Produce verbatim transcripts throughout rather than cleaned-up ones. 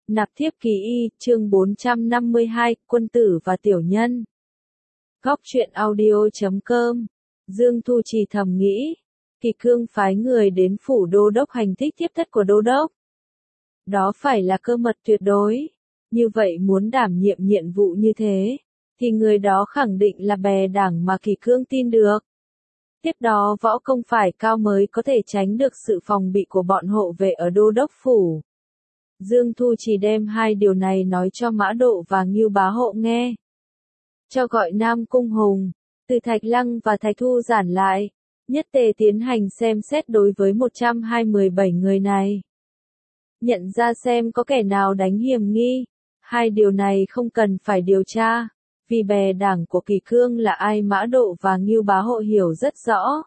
Nạp thiếp kỳ y, chương bốn trăm năm mươi hai, quân tử và tiểu nhân. Góc truyện audio chấm com. Dương Thu Trì thầm nghĩ, Kỳ Cương phái người đến phủ đô đốc hành thích thiếp thất của đô đốc. Đó phải là cơ mật tuyệt đối. Như vậy muốn đảm nhiệm nhiệm vụ như thế, thì người đó khẳng định là bè đảng mà Kỳ Cương tin được. Tiếp đó võ công phải cao mới có thể tránh được sự phòng bị của bọn hộ vệ ở đô đốc phủ. Dương Thu Trì đem hai điều này nói cho Mã Độ và Ngưu Bá Hộ nghe. Cho gọi Nam Cung Hùng, Từ Thạch Lăng và Thạch Thu Giản lại, nhất tề tiến hành xem xét đối với một trăm hai mươi bảy người này. Nhận ra xem có kẻ nào đánh hiểm nghi. Hai điều này không cần phải điều tra, vì bè đảng của Kỳ Cương là ai Mã Độ và Ngưu Bá Hộ hiểu rất rõ.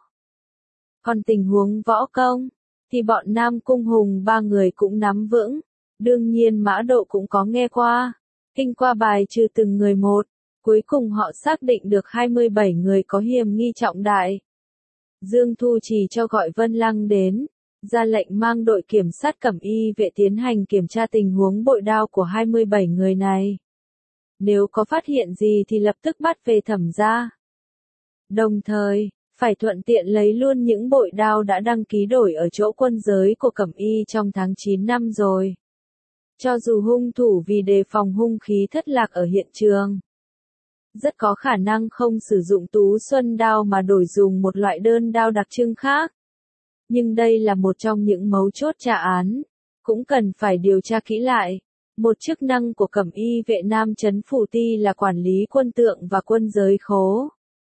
Còn tình huống võ công, thì bọn Nam Cung Hùng ba người cũng nắm vững. Đương nhiên Mã Độ cũng có nghe qua, kinh qua bài trừ từng người một, cuối cùng họ xác định được hai mươi bảy người có hiểm nghi trọng đại. Dương Thu Trì cho gọi Vân Lăng đến, ra lệnh mang đội kiểm sát Cẩm Y vệ tiến hành kiểm tra tình huống bội đao của hai mươi bảy người này. Nếu có phát hiện gì thì lập tức bắt về thẩm ra. Đồng thời, phải thuận tiện lấy luôn những bội đao đã đăng ký đổi ở chỗ quân giới của Cẩm Y trong tháng chín năm rồi. Cho dù hung thủ vì đề phòng hung khí thất lạc ở hiện trường, rất có khả năng không sử dụng Tú Xuân đao mà đổi dùng một loại đơn đao đặc trưng khác. Nhưng đây là một trong những mấu chốt tra án, cũng cần phải điều tra kỹ lại. Một chức năng của Cẩm Y vệ Nam Trấn Phủ Ti là quản lý quân tượng và quân giới khố.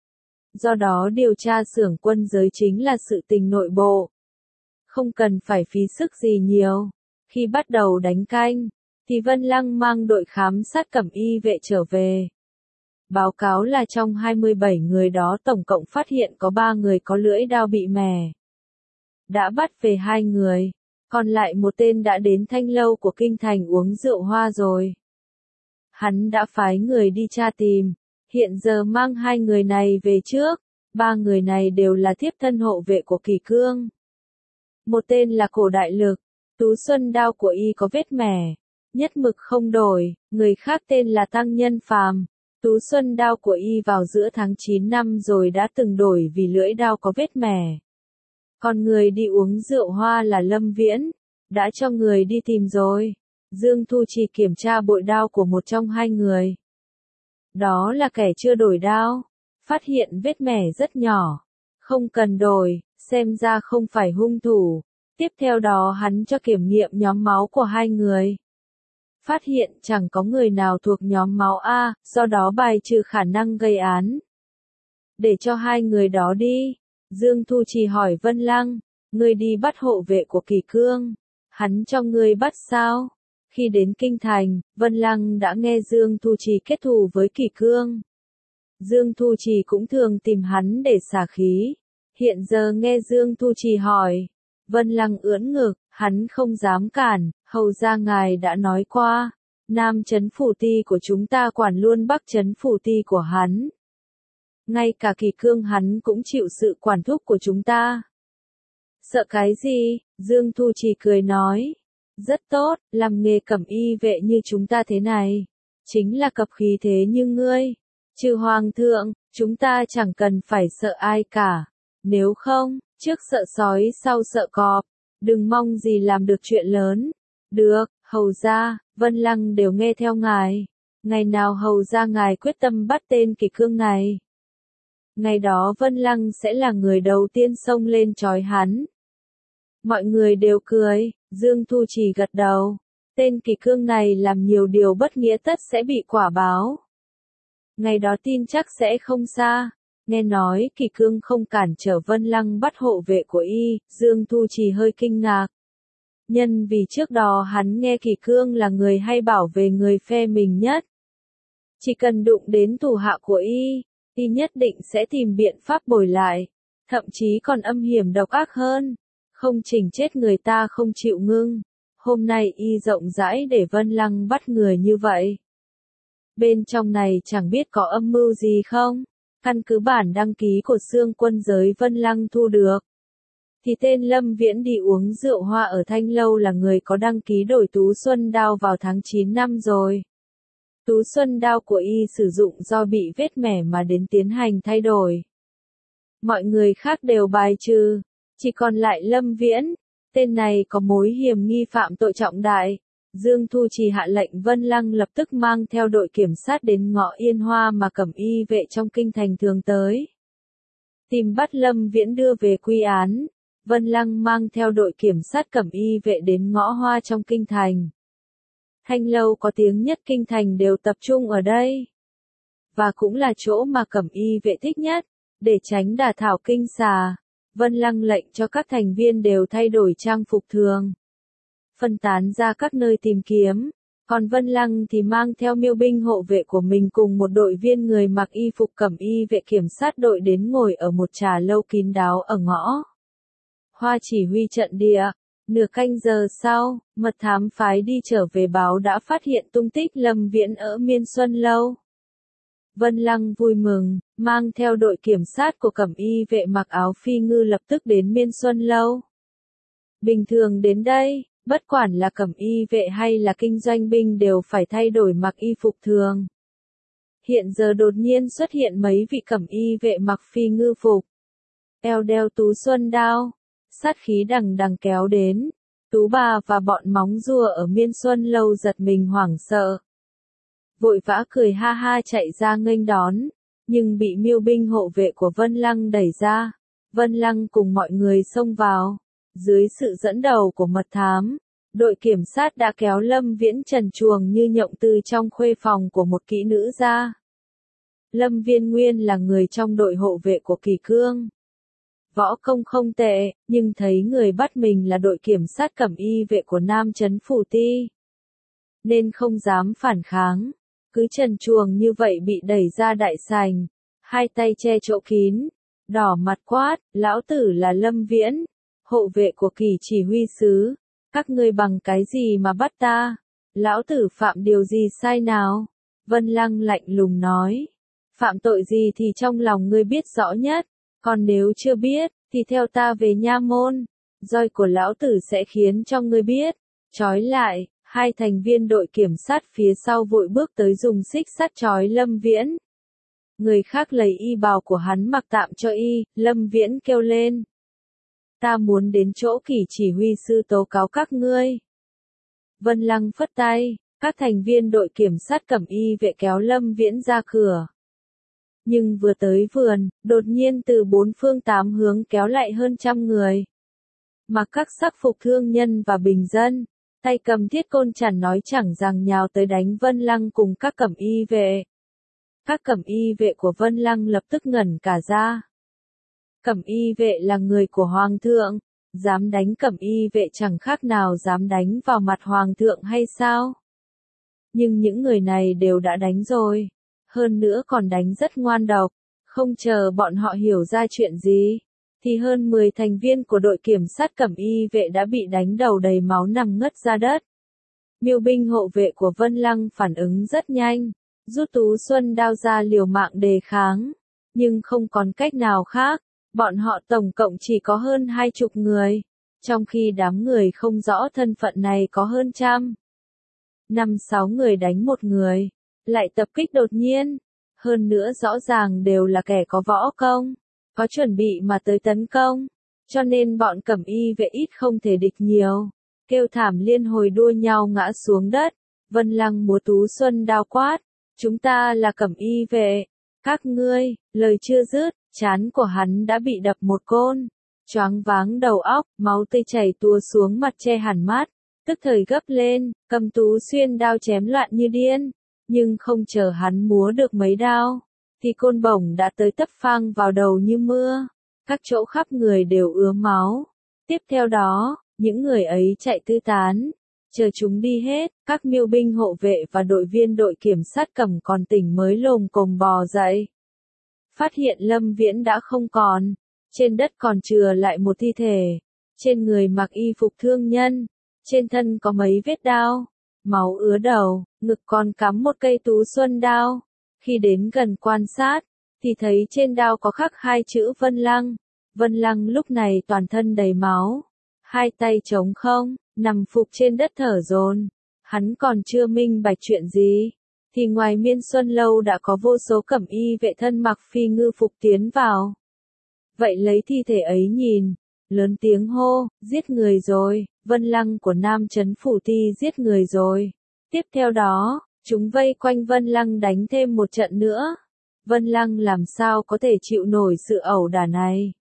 Do đó điều tra xưởng quân giới chính là sự tình nội bộ. Không cần phải phí sức gì nhiều. Khi bắt đầu đánh canh, thì Vân Lăng mang đội khám sát Cẩm Y vệ trở về. Báo cáo là trong hai mươi bảy người đó tổng cộng phát hiện có ba người có lưỡi đao bị mẻ. Đã bắt về hai người, còn lại một tên đã đến Thanh Lâu của Kinh Thành uống rượu hoa rồi. Hắn đã phái người đi tra tìm, hiện giờ mang hai người này về trước, ba người này đều là thiếp thân hộ vệ của Kỳ Cương. Một tên là Cổ Đại Lực, Tú Xuân đao của y có vết mẻ, nhất mực không đổi, người khác tên là Tăng Nhân Phàm, Tú Xuân đao của y vào giữa tháng chín năm rồi đã từng đổi vì lưỡi đao có vết mẻ. Còn người đi uống rượu hoa là Lâm Viễn, đã cho người đi tìm rồi. Dương Thu Trì kiểm tra bội đao của một trong hai người. Đó là kẻ chưa đổi đao, phát hiện vết mẻ rất nhỏ, không cần đổi, xem ra không phải hung thủ. Tiếp theo đó hắn cho kiểm nghiệm nhóm máu của hai người. Phát hiện chẳng có người nào thuộc nhóm máu A, do đó bài trừ khả năng gây án. Để cho hai người đó đi, Dương Thu Trì hỏi Vân Lăng, ngươi đi bắt hộ vệ của Kỳ Cương, hắn cho ngươi bắt sao? Khi đến Kinh Thành, Vân Lăng đã nghe Dương Thu Trì kết thù với Kỳ Cương. Dương Thu Trì cũng thường tìm hắn để xả khí. Hiện giờ nghe Dương Thu Trì hỏi, Vân Lăng ưỡn ngực, hắn không dám cản, hầu ra ngài đã nói qua, Nam Trấn Phủ Ti của chúng ta quản luôn Bắc Trấn Phủ Ti của hắn. Ngay cả Kỳ Cương hắn cũng chịu sự quản thúc của chúng ta. Sợ cái gì? Dương Thu Trì cười nói. Rất tốt, làm nghề Cẩm Y vệ như chúng ta thế này. Chính là cập khí thế như ngươi. Trừ Hoàng thượng, chúng ta chẳng cần phải sợ ai cả. Nếu không, trước sợ sói sau sợ cọp. Đừng mong gì làm được chuyện lớn. Được, hầu ra, Vân Lăng đều nghe theo ngài. Ngày nào hầu ra ngài quyết tâm bắt tên Kỳ Cương này. Ngày đó Vân Lăng sẽ là người đầu tiên xông lên trói hắn. Mọi người đều cười, Dương Thu Trì gật đầu. Tên Kỳ Cương này làm nhiều điều bất nghĩa tất sẽ bị quả báo. Ngày đó tin chắc sẽ không xa. Nghe nói Kỳ Cương không cản trở Vân Lăng bắt hộ vệ của y, Dương Thu Trì hơi kinh ngạc. Nhân vì trước đó hắn nghe Kỳ Cương là người hay bảo vệ người phe mình nhất. Chỉ cần đụng đến thủ hạ của y, y nhất định sẽ tìm biện pháp bồi lại, thậm chí còn âm hiểm độc ác hơn, không chỉnh chết người ta không chịu ngưng. Hôm nay y rộng rãi để Vân Lăng bắt người như vậy. Bên trong này chẳng biết có âm mưu gì không? Căn cứ bản đăng ký của xương quân giới Vân Lăng thu được. thì tên Lâm Viễn đi uống rượu hoa ở Thanh Lâu là người có đăng ký đổi Tú Xuân Đao vào tháng chín năm rồi. Tú Xuân Đao của y sử dụng do bị vết mẻ mà đến tiến hành thay đổi. Mọi người khác đều bài trừ, chỉ còn lại Lâm Viễn, tên này có mối hiểm nghi phạm tội trọng đại. Dương Thu Trì hạ lệnh Vân Lăng lập tức mang theo đội kiểm sát đến ngõ Yên Hoa mà Cẩm Y vệ trong kinh thành thường tới. Tìm bắt Lâm Viễn đưa về quy án, Vân Lăng mang theo đội kiểm sát Cẩm Y vệ đến ngõ Hoa trong kinh thành. Thanh Lâu có tiếng nhất kinh thành đều tập trung ở đây. Và cũng là chỗ mà Cẩm Y vệ thích nhất, để tránh đả thảo kinh xà. Vân Lăng lệnh cho các thành viên đều thay đổi trang phục thường, phân tán ra các nơi tìm kiếm, còn Vân Lăng thì mang theo miêu binh hộ vệ của mình cùng một đội viên người mặc y phục Cẩm Y vệ kiểm sát đội đến ngồi ở một trà lâu kín đáo ở ngõ Hoa chỉ huy trận địa. Nửa canh giờ sau, mật thám phái đi trở về báo đã phát hiện tung tích Lâm Viễn ở Miên Xuân Lâu. Vân Lăng vui mừng, mang theo đội kiểm sát của Cẩm Y vệ mặc áo phi ngư lập tức đến Miên Xuân Lâu. Bình thường đến đây, bất quản là Cẩm Y vệ hay là kinh doanh binh đều phải thay đổi mặc y phục thường. Hiện giờ đột nhiên xuất hiện mấy vị Cẩm Y vệ mặc phi ngư phục, eo đeo Tú Xuân Đao, sát khí đằng đằng kéo đến. Tú bà và bọn móng rùa ở Miên Xuân Lâu giật mình hoảng sợ, vội vã cười ha ha chạy ra nghênh đón, nhưng bị miêu binh hộ vệ của Vân Lăng đẩy ra. Vân Lăng cùng mọi người xông vào. Dưới sự dẫn đầu của mật thám, đội kiểm sát đã kéo Lâm Viễn trần truồng như nhộng từ trong khuê phòng của một kỹ nữ ra. Lâm Viên Nguyên là người trong đội hộ vệ của Kỳ Cương. Võ công không tệ, nhưng thấy người bắt mình là đội kiểm sát Cẩm Y vệ của Nam Trấn Phủ Ti, nên không dám phản kháng. Cứ trần truồng như vậy bị đẩy ra đại sảnh, hai tay che chỗ kín, đỏ mặt quát, lão tử là Lâm Viễn, hộ vệ của Kỳ chỉ huy sứ, các ngươi bằng cái gì mà bắt ta? Lão tử phạm điều gì sai nào? Vân Lăng lạnh lùng nói, phạm tội gì thì trong lòng ngươi biết rõ nhất, còn nếu chưa biết, thì theo ta về nha môn, roi của lão tử sẽ khiến cho ngươi biết. Trói lại. Hai thành viên đội kiểm sát phía sau vội bước tới dùng xích sắt trói Lâm Viễn. Người khác lấy y bào của hắn mặc tạm cho y, Lâm Viễn kêu lên. Ta muốn đến chỗ Kỳ chỉ huy sư tố cáo các ngươi. Vân Lăng phất tay, các thành viên đội kiểm sát Cẩm Y vệ kéo Lâm Viễn ra cửa. Nhưng vừa tới vườn, đột nhiên từ bốn phương tám hướng kéo lại hơn trăm người. Mặc các sắc phục thương nhân và bình dân. Tay cầm thiết côn chản nói chẳng rằng nhào tới đánh Vân Lăng cùng các Cẩm Y vệ. Các Cẩm Y vệ của Vân Lăng lập tức ngẩn cả ra. Cẩm Y vệ là người của Hoàng thượng, dám đánh Cẩm Y vệ chẳng khác nào dám đánh vào mặt Hoàng thượng hay sao? Nhưng những người này đều đã đánh rồi, hơn nữa còn đánh rất ngoan độc, không chờ bọn họ hiểu ra chuyện gì. Thì hơn mười thành viên của đội kiểm sát Cẩm Y vệ đã bị đánh đầu đầy máu nằm ngất ra đất. Miêu binh hộ vệ của Vân Lăng phản ứng rất nhanh, rút Tú Xuân Đao ra liều mạng đề kháng, nhưng không còn cách nào khác, bọn họ tổng cộng chỉ có hơn hai chục người, trong khi đám người không rõ thân phận này có hơn trăm. Năm sáu người đánh một người, lại tập kích đột nhiên, hơn nữa rõ ràng đều là kẻ có võ công, có chuẩn bị mà tới tấn công, cho nên bọn Cẩm Y vệ ít không thể địch nhiều, kêu thảm liên hồi đua nhau ngã xuống đất. Vân Lăng múa Tú Xuân Đao quát, chúng ta là Cẩm Y vệ, các ngươi, lời chưa dứt, trán của hắn đã bị đập một côn, choáng váng đầu óc, máu tươi chảy tua xuống mặt che hẳn mắt, tức thời gấp lên, cầm Tú Xuyên Đao chém loạn như điên, nhưng không chờ hắn múa được mấy đao, thì côn bổng đã tới tấp phang vào đầu như mưa, các chỗ khắp người đều ứa máu. Tiếp theo đó, những người ấy chạy tứ tán, chờ chúng đi hết, các miêu binh hộ vệ và đội viên đội kiểm sát cầm còn tỉnh mới lồm cồm bò dậy. Phát hiện Lâm Viễn đã không còn, trên đất còn chừa lại một thi thể, trên người mặc y phục thương nhân, trên thân có mấy vết đao, máu ứa đầu, ngực còn cắm một cây Tú Xuân Đao. Khi đến gần quan sát, thì thấy trên đao có khắc hai chữ Vân Lăng, Vân Lăng lúc này toàn thân đầy máu, hai tay trống không, nằm phục trên đất thở dồn. Hắn còn chưa minh bạch chuyện gì, thì ngoài Miên Xuân Lâu đã có vô số cẩm y vệ thân mặc phi ngư phục tiến vào. Vậy lấy thi thể ấy nhìn, lớn tiếng hô, giết người rồi, Vân Lăng của Nam Trấn Phủ Ti giết người rồi. Tiếp theo đó, chúng vây quanh Vân Lăng đánh thêm một trận nữa. Vân Lăng làm sao có thể chịu nổi sự ẩu đả này.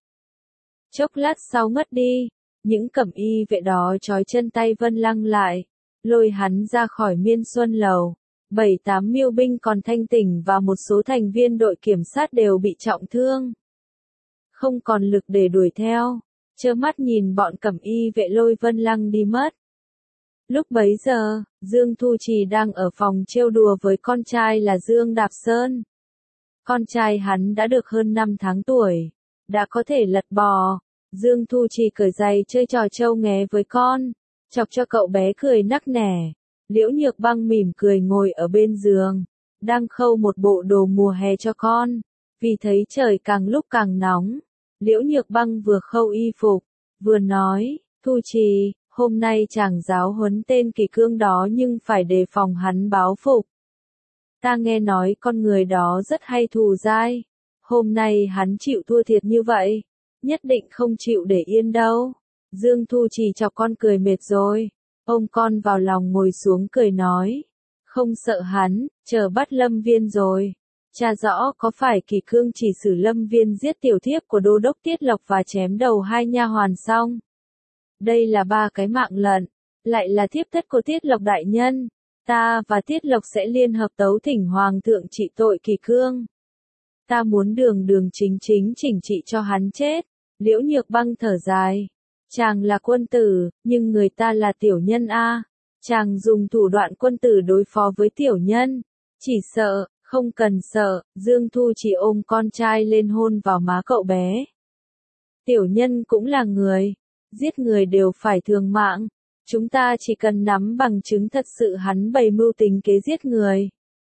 Chốc lát sau ngất đi, những cẩm y vệ đó trói chân tay Vân Lăng lại, lôi hắn ra khỏi Miên Xuân Lầu. Bảy tám miêu binh còn thanh tỉnh và một số thành viên đội kiểm sát đều bị trọng thương. Không còn lực để đuổi theo, trơ mắt nhìn bọn cẩm y vệ lôi Vân Lăng đi mất. Lúc bấy giờ, Dương Thu Trì đang ở phòng trêu đùa với con trai là Dương Đạp Sơn. Con trai hắn đã được hơn năm tháng tuổi, đã có thể lật bò. Dương Thu Trì cởi giày chơi trò trâu nghé với con, chọc cho cậu bé cười nắc nẻ. Liễu Nhược Băng mỉm cười ngồi ở bên giường, đang khâu một bộ đồ mùa hè cho con. Vì thấy trời càng lúc càng nóng, Liễu Nhược Băng vừa khâu y phục, vừa nói, Thu Trì, hôm nay chàng giáo huấn tên Kỳ Cương đó nhưng phải đề phòng hắn báo phục. Ta nghe nói con người đó rất hay thù dai, hôm nay hắn chịu thua thiệt như vậy, nhất định không chịu để yên đâu. Dương Thu Trì chọc con cười mệt rồi, ôm con vào lòng ngồi xuống cười nói, không sợ hắn, chờ bắt Lâm Viên rồi. Cha rõ có phải Kỳ Cương chỉ xử Lâm Viên giết tiểu thiếp của đô đốc Tiết Lộc và chém đầu hai nha hoàn xong. Đây là ba cái mạng lận, lại là thiếp thất của Tiết Lộc đại nhân. Ta và Tiết Lộc sẽ liên hợp tấu thỉnh Hoàng thượng trị tội Kỳ Cương. Ta muốn đường đường chính chính chỉnh trị cho hắn chết. Liễu Nhược Băng thở dài. Chàng là quân tử, nhưng người ta là tiểu nhân a. Chàng dùng thủ đoạn quân tử đối phó với tiểu nhân. Chỉ sợ, không cần sợ, Dương Thu chỉ ôm con trai lên hôn vào má cậu bé. Tiểu nhân cũng là người, giết người đều phải thường mạng. Chúng ta chỉ cần nắm bằng chứng thật sự hắn bày mưu tính kế giết người,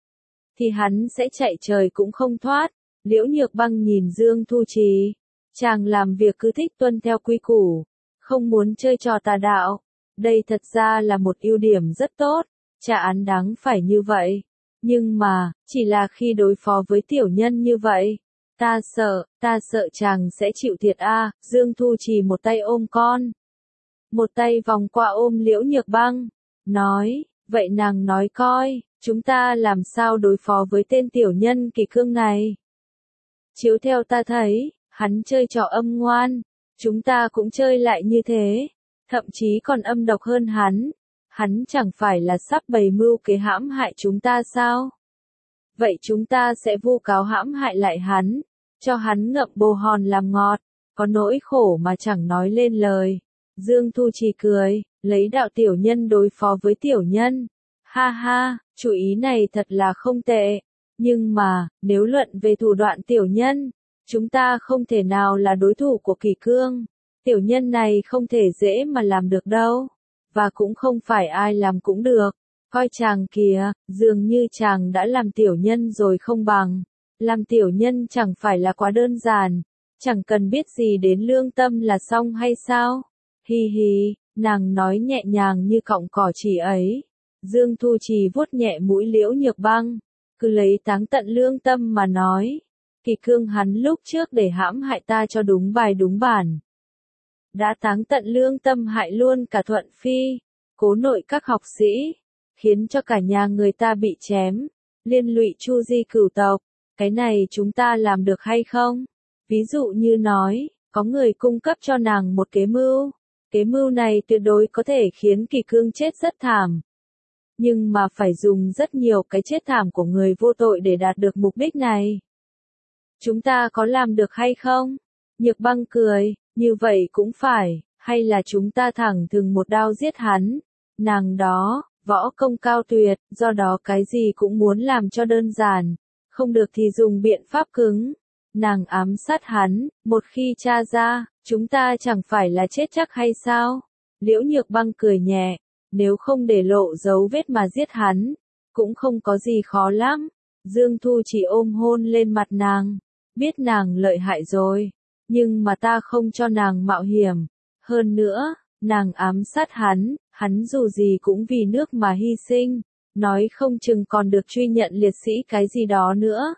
thì hắn sẽ chạy trời cũng không thoát. Liễu Nhược Băng nhìn Dương Thu Trì, chàng làm việc cứ thích tuân theo quy củ, không muốn chơi trò tà đạo. Đây thật ra là một ưu điểm rất tốt, trả án đáng phải như vậy. Nhưng mà, chỉ là khi đối phó với tiểu nhân như vậy, ta sợ, ta sợ chàng sẽ chịu thiệt a. Dương Thu Trì một tay ôm con, một tay vòng qua ôm Liễu Nhược Băng, nói, vậy nàng nói coi, chúng ta làm sao đối phó với tên tiểu nhân Kỳ Cương này? Chiếu theo ta thấy, hắn chơi trò âm ngoan, chúng ta cũng chơi lại như thế, thậm chí còn âm độc hơn hắn. Hắn chẳng phải là sắp bày mưu kế hãm hại chúng ta sao? Vậy chúng ta sẽ vu cáo hãm hại lại hắn, cho hắn ngậm bồ hòn làm ngọt, có nỗi khổ mà chẳng nói lên lời. Dương Thu Trì cười, lấy đạo tiểu nhân đối phó với tiểu nhân. Ha ha, chủ ý này thật là không tệ. Nhưng mà, nếu luận về thủ đoạn tiểu nhân, chúng ta không thể nào là đối thủ của Kỳ Cương. Tiểu nhân này không thể dễ mà làm được đâu. Và cũng không phải ai làm cũng được. Coi chàng kìa, dường như chàng đã làm tiểu nhân rồi không bằng. Làm tiểu nhân chẳng phải là quá đơn giản. Chẳng cần biết gì đến lương tâm là xong hay sao? Hi hi, nàng nói nhẹ nhàng như cọng cỏ chỉ ấy. Dương Thu Trì vuốt nhẹ mũi Liễu Nhược Băng, cứ lấy táng tận lương tâm mà nói. Kỳ Cương hắn lúc trước để hãm hại ta cho đúng bài đúng bản, đã táng tận lương tâm hại luôn cả Thuận Phi, cố nội các học sĩ, khiến cho cả nhà người ta bị chém, liên lụy Chu Di cửu tộc. Cái này chúng ta làm được hay không? Ví dụ như nói, có người cung cấp cho nàng một kế mưu. Kế mưu này tuyệt đối có thể khiến Kỳ Cương chết rất thảm. Nhưng mà phải dùng rất nhiều cái chết thảm của người vô tội để đạt được mục đích này. Chúng ta có làm được hay không? Nhược Băng cười, như vậy cũng phải, hay là chúng ta thẳng thừng một đao giết hắn. Nàng đó, võ công cao tuyệt, do đó cái gì cũng muốn làm cho đơn giản, không được thì dùng biện pháp cứng. Nàng ám sát hắn, một khi tra ra, chúng ta chẳng phải là chết chắc hay sao? Liễu Nhược Băng cười nhẹ, nếu không để lộ dấu vết mà giết hắn, cũng không có gì khó lắm. Dương Thu chỉ ôm hôn lên mặt nàng, biết nàng lợi hại rồi. Nhưng mà ta không cho nàng mạo hiểm. Hơn nữa, nàng ám sát hắn, hắn dù gì cũng vì nước mà hy sinh, nói không chừng còn được truy nhận liệt sĩ cái gì đó nữa.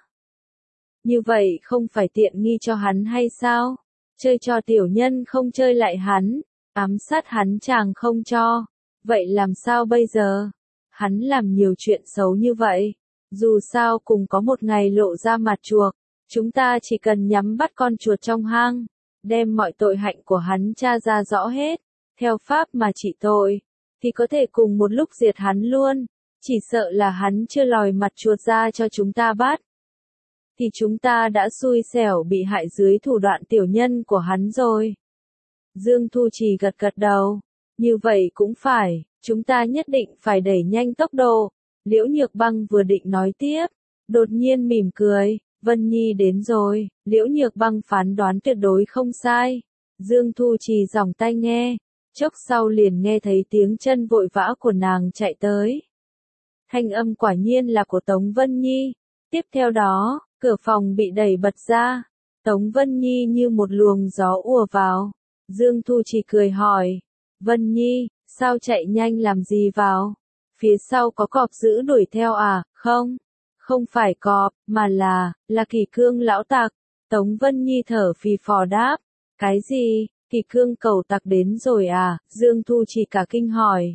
Như vậy không phải tiện nghi cho hắn hay sao? Chơi cho tiểu nhân không chơi lại hắn, ám sát hắn chàng không cho. Vậy làm sao bây giờ? Hắn làm nhiều chuyện xấu như vậy. Dù sao cùng có một ngày lộ ra mặt chuộc, chúng ta chỉ cần nhắm bắt con chuột trong hang, đem mọi tội hạnh của hắn tra ra rõ hết, theo pháp mà trị tội, thì có thể cùng một lúc diệt hắn luôn. Chỉ sợ là hắn chưa lòi mặt chuột ra cho chúng ta bắt, thì chúng ta đã xui xẻo bị hại dưới thủ đoạn tiểu nhân của hắn rồi. Dương Thu Trì gật gật đầu. Như vậy cũng phải, chúng ta nhất định phải đẩy nhanh tốc độ. Liễu Nhược Băng vừa định nói tiếp, đột nhiên mỉm cười, Vân Nhi đến rồi. Liễu Nhược Băng phán đoán tuyệt đối không sai. Dương Thu Trì giỏng tai nghe, chốc sau liền nghe thấy tiếng chân vội vã của nàng chạy tới. Thanh âm quả nhiên là của Tống Vân Nhi. Tiếp theo đó, cửa phòng bị đẩy bật ra, Tống Vân Nhi như một luồng gió ùa vào. Dương Thu Trì cười hỏi, Vân Nhi, sao chạy nhanh làm gì vào? Phía sau có cọp dữ đuổi theo à? Không, không phải cọp, mà là, là Kỳ Cương lão tặc. Tống Vân Nhi thở phì phò đáp, cái gì, Kỳ Cương cầu tặc đến rồi à? Dương Thu Trì cả kinh hỏi.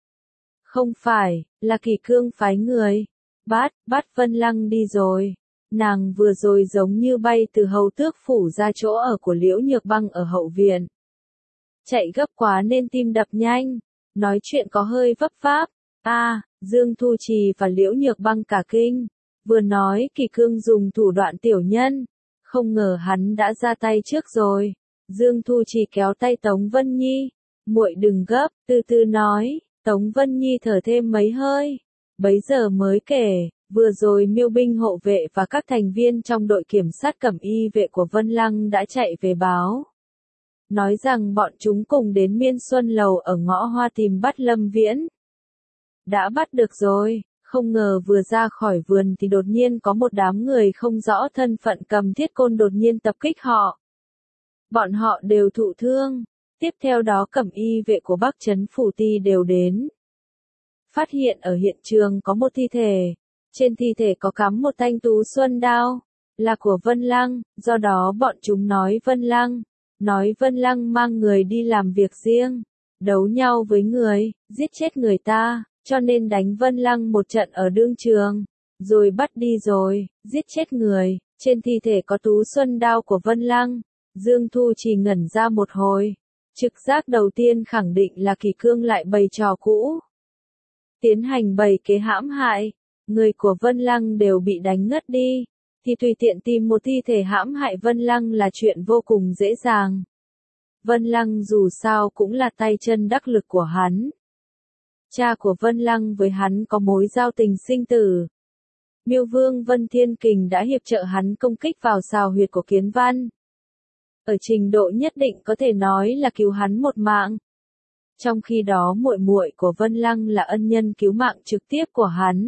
Không phải, là Kỳ Cương phái người, bắt, bắt Vân Lăng đi rồi. Nàng vừa rồi giống như bay từ hầu tước phủ ra chỗ ở của Liễu Nhược Băng ở hậu viện. Chạy gấp quá nên tim đập nhanh, nói chuyện có hơi vấp váp. A, à, Dương Thu Trì và Liễu Nhược Băng cả kinh, vừa nói Kỳ Cương dùng thủ đoạn tiểu nhân, không ngờ hắn đã ra tay trước rồi. Dương Thu Trì kéo tay Tống Vân Nhi, muội đừng gấp, từ từ nói. Tống Vân Nhi thở thêm mấy hơi, bấy giờ mới kể, vừa rồi Miêu binh hộ vệ và các thành viên trong đội kiểm sát cẩm y vệ của Vân Lăng đã chạy về báo. Nói rằng bọn chúng cùng đến Miên Xuân Lầu ở ngõ Hoa tìm bắt Lâm Viễn. Đã bắt được rồi, không ngờ vừa ra khỏi vườn thì đột nhiên có một đám người không rõ thân phận cầm thiết côn đột nhiên tập kích họ. Bọn họ đều thụ thương. Tiếp theo đó cẩm y vệ của Bắc Trấn Phủ Ti đều đến. Phát hiện ở hiện trường có một thi thể. Trên thi thể có cắm một thanh tú xuân đao, là của Vân Lăng, do đó bọn chúng nói Vân Lăng, nói Vân Lăng mang người đi làm việc riêng, đấu nhau với người, giết chết người ta, cho nên đánh Vân Lăng một trận ở đương trường, rồi bắt đi rồi, giết chết người. Trên thi thể có tú xuân đao của Vân Lăng. Dương Thu Trì ngẩn ra một hồi. Trực giác đầu tiên khẳng định là Kỳ Cương lại bày trò cũ. Tiến hành bày kế hãm hại, người của Vân Lăng đều bị đánh ngất đi, thì tùy tiện tìm một thi thể hãm hại Vân Lăng là chuyện vô cùng dễ dàng. Vân Lăng dù sao cũng là tay chân đắc lực của hắn. Cha của Vân Lăng với hắn có mối giao tình sinh tử. Miêu Vương Vân Thiên Kình đã hiệp trợ hắn công kích vào sào huyệt của Kiến Văn. Ở trình độ nhất định có thể nói là cứu hắn một mạng. Trong khi đó muội muội của Vân Lăng là ân nhân cứu mạng trực tiếp của hắn.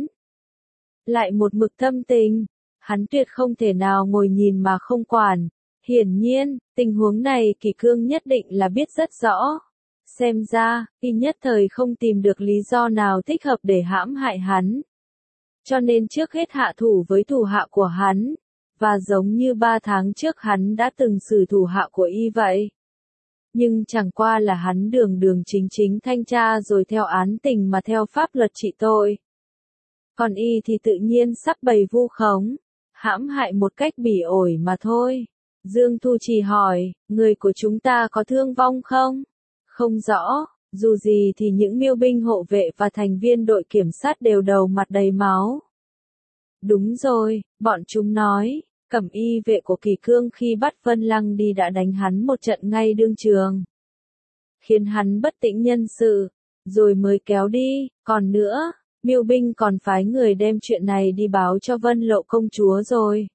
Lại một mực thâm tình, hắn tuyệt không thể nào ngồi nhìn mà không quản. Hiển nhiên, tình huống này Kỳ Cương nhất định là biết rất rõ. Xem ra, y nhất thời không tìm được lý do nào thích hợp để hãm hại hắn. Cho nên trước hết hạ thủ với thủ hạ của hắn. Và giống như ba tháng trước hắn đã từng xử thủ hạ của y vậy. Nhưng chẳng qua là hắn đường đường chính chính thanh tra rồi theo án tình mà theo pháp luật trị tội. Còn y thì tự nhiên sắp bày vu khống, hãm hại một cách bỉ ổi mà thôi. Dương Thu Trì hỏi, người của chúng ta có thương vong không? Không rõ, dù gì thì những miêu binh hộ vệ và thành viên đội kiểm sát đều đầu mặt đầy máu. Đúng rồi, bọn chúng nói, cẩm y vệ của Kỳ Cương khi bắt Vân Lăng đi đã đánh hắn một trận ngay đương trường. Khiến hắn bất tỉnh nhân sự, rồi mới kéo đi, còn nữa, Miêu binh còn phái người đem chuyện này đi báo cho Vân Lộ công chúa rồi.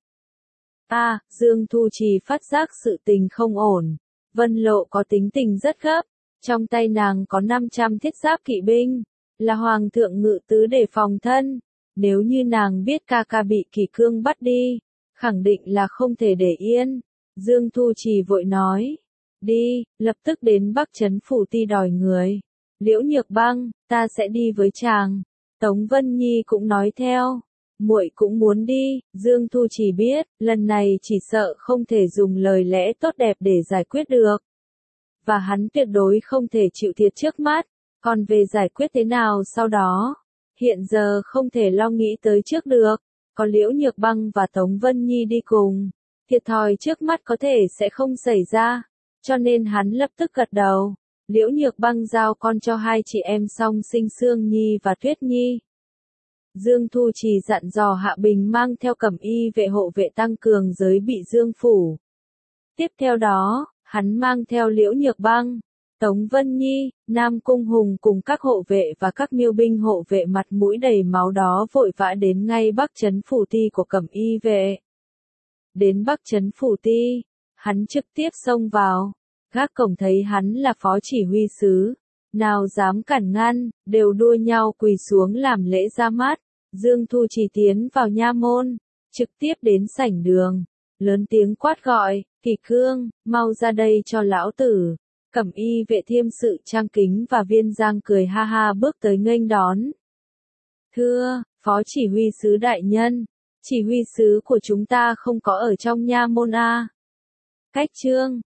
À, Dương Thu Trì phát giác sự tình không ổn. Vân Lộ có tính tình rất gấp, trong tay nàng có năm trăm thiết giáp kỵ binh, là hoàng thượng ngự tứ để phòng thân. Nếu như nàng biết ca ca bị Kỳ Cương bắt đi, khẳng định là không thể để yên. Dương Thu Trì vội nói. Đi, lập tức đến Bắc Trấn Phủ Ti đòi người. Liễu Nhược Băng, ta sẽ đi với chàng. Tống Vân Nhi cũng nói theo. Muội cũng muốn đi, Dương Thu Trì biết, lần này chỉ sợ không thể dùng lời lẽ tốt đẹp để giải quyết được. Và hắn tuyệt đối không thể chịu thiệt trước mắt, còn về giải quyết thế nào sau đó, hiện giờ không thể lo nghĩ tới trước được. Có Liễu Nhược Băng và Tống Vân Nhi đi cùng, thiệt thòi trước mắt có thể sẽ không xảy ra, cho nên hắn lập tức gật đầu. Liễu Nhược Băng giao con cho hai chị em song sinh Sương Nhi và Tuyết Nhi. Dương Thu Trì dặn dò Hạ Bình mang theo cẩm y vệ hộ vệ tăng cường giới bị Dương phủ. Tiếp theo đó, hắn mang theo Liễu Nhược Băng, Tống Vân Nhi, Nam Cung Hùng cùng các hộ vệ và các miêu binh hộ vệ mặt mũi đầy máu đó vội vã đến ngay Bắc Trấn Phủ Ti của cẩm y vệ. Đến Bắc Trấn Phủ Ti, hắn trực tiếp xông vào, gác cổng thấy hắn là phó chỉ huy sứ. Nào dám cản ngăn, đều đua nhau quỳ xuống làm lễ ra mắt. Dương Thu Trì tiến vào nha môn, trực tiếp đến sảnh đường, lớn tiếng quát gọi, Kỳ Cương, mau ra đây cho lão tử. Cẩm y vệ thiêm sự Trang Kính và Viên Giang cười ha ha bước tới nghênh đón. Thưa, phó chỉ huy sứ đại nhân, chỉ huy sứ của chúng ta không có ở trong nha môn a. Cách trương,